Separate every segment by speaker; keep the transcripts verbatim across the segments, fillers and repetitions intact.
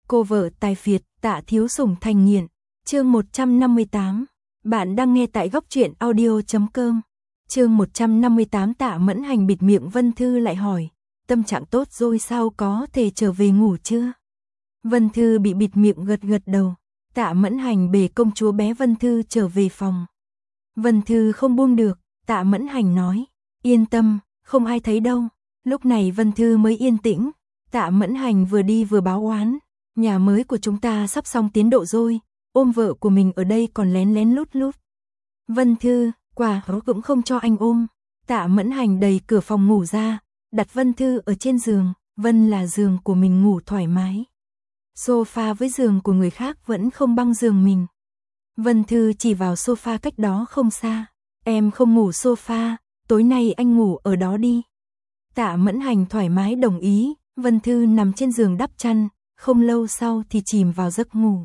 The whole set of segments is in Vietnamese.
Speaker 1: Cô vợ tài phiệt, Tạ Thiếu Sủng thành nghiện. Chương một trăm năm mươi tám. Bạn đang nghe tại góc truyện audio chấm com. Chương một trăm năm mươi tám. Tạ Mẫn Hành bịt miệng Vân Thư lại hỏi, tâm trạng tốt rồi sao, có thể trở về ngủ chưa? Vân Thư bị bịt miệng gật gật đầu. Tạ Mẫn Hành bế công chúa bé Vân Thư trở về phòng. Vân Thư không buông được, Tạ Mẫn Hành nói, yên tâm, không ai thấy đâu. Lúc này Vân Thư mới yên tĩnh. Tạ Mẫn Hành vừa đi vừa báo oán, nhà mới của chúng ta sắp xong tiến độ rồi, ôm vợ của mình ở đây còn lén lén lút lút. Vân Thư, quả cũng không cho anh ôm. Tạ Mẫn Hành đẩy cửa phòng ngủ ra, đặt Vân Thư ở trên giường. Vân là giường của mình ngủ thoải mái. Sofa với giường của người khác vẫn không bằng giường mình. Vân Thư chỉ vào sofa cách đó không xa. Em không ngủ sofa, tối nay anh ngủ ở đó đi. Tạ Mẫn Hành thoải mái đồng ý. Vân Thư nằm trên giường đắp chăn, không lâu sau thì chìm vào giấc ngủ.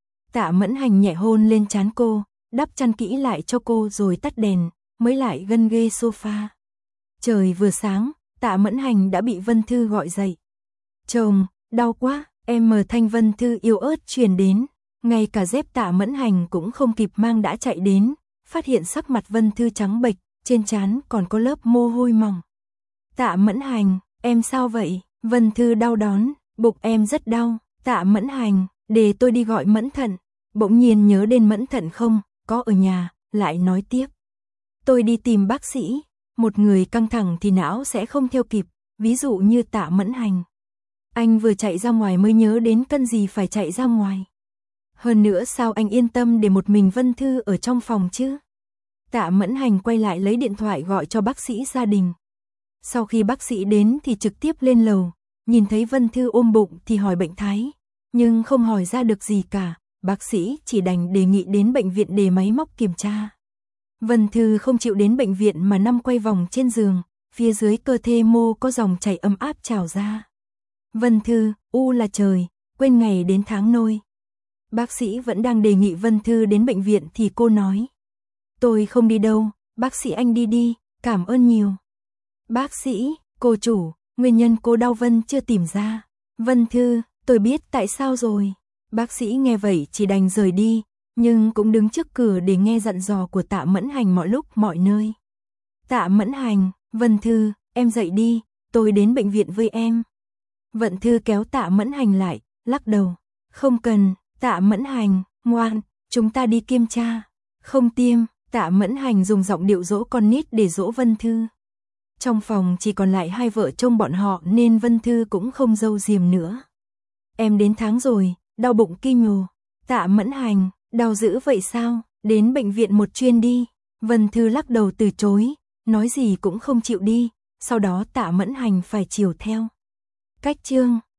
Speaker 1: Tạ Mẫn Hành nhẹ hôn lên trán cô, đắp chăn kỹ lại cho cô rồi tắt đèn, mới lại gân ghê sofa. Trời vừa sáng, Tạ Mẫn Hành đã bị Vân Thư gọi dậy. Chồng, đau quá, em mờ thanh Vân Thư yếu ớt truyền đến. Ngay cả dép Tạ Mẫn Hành cũng không kịp mang đã chạy đến, phát hiện sắc mặt Vân Thư trắng bệch, trên trán còn có lớp mồ hôi mỏng. Tạ Mẫn Hành, em sao vậy? Vân Thư đau đón, bụng em rất đau. Tạ Mẫn Hành, để tôi đi gọi Mẫn Thận. Bỗng nhiên nhớ đến Mẫn Thận không, có ở nhà, lại nói tiếp. Tôi đi tìm bác sĩ, một người căng thẳng thì não sẽ không theo kịp, ví dụ như Tạ Mẫn Hành. Anh vừa chạy ra ngoài mới nhớ đến cần gì phải chạy ra ngoài. Hơn nữa sao anh yên tâm để một mình Vân Thư ở trong phòng chứ? Tạ Mẫn Hành quay lại lấy điện thoại gọi cho bác sĩ gia đình. Sau khi bác sĩ đến thì trực tiếp lên lầu, nhìn thấy Vân Thư ôm bụng thì hỏi bệnh thái, nhưng không hỏi ra được gì cả, bác sĩ chỉ đành đề nghị đến bệnh viện để máy móc kiểm tra. Vân Thư không chịu đến bệnh viện mà nằm quay vòng trên giường, phía dưới cơ thể mô có dòng chảy ấm áp trào ra. Vân Thư, u là trời, quên ngày đến tháng nôi. Bác sĩ vẫn đang đề nghị Vân Thư đến bệnh viện thì cô nói, tôi không đi đâu, bác sĩ anh đi đi, cảm ơn nhiều. Bác sĩ, cô chủ, nguyên nhân cô đau Vân chưa tìm ra. Vân Thư, tôi biết tại sao rồi. Bác sĩ nghe vậy chỉ đành rời đi, nhưng cũng đứng trước cửa để nghe dặn dò của Tạ Mẫn Hành mọi lúc mọi nơi. Tạ Mẫn Hành, Vân Thư, em dậy đi, tôi đến bệnh viện với em. Vân Thư kéo Tạ Mẫn Hành lại, lắc đầu. Không cần, Tạ Mẫn Hành, ngoan, chúng ta đi kiểm tra. Không tiêm, Tạ Mẫn Hành dùng giọng điệu dỗ con nít để dỗ Vân Thư. Trong phòng chỉ còn lại hai vợ chồng bọn họ nên Vân Thư cũng không giấu giếm nữa. Em đến tháng rồi, đau bụng kinh nhồ. Tạ Mẫn Hành, đau dữ vậy sao, đến bệnh viện một chuyên đi. Vân Thư lắc đầu từ chối, nói gì cũng không chịu đi, sau đó Tạ Mẫn Hành phải chiều theo. Cách chương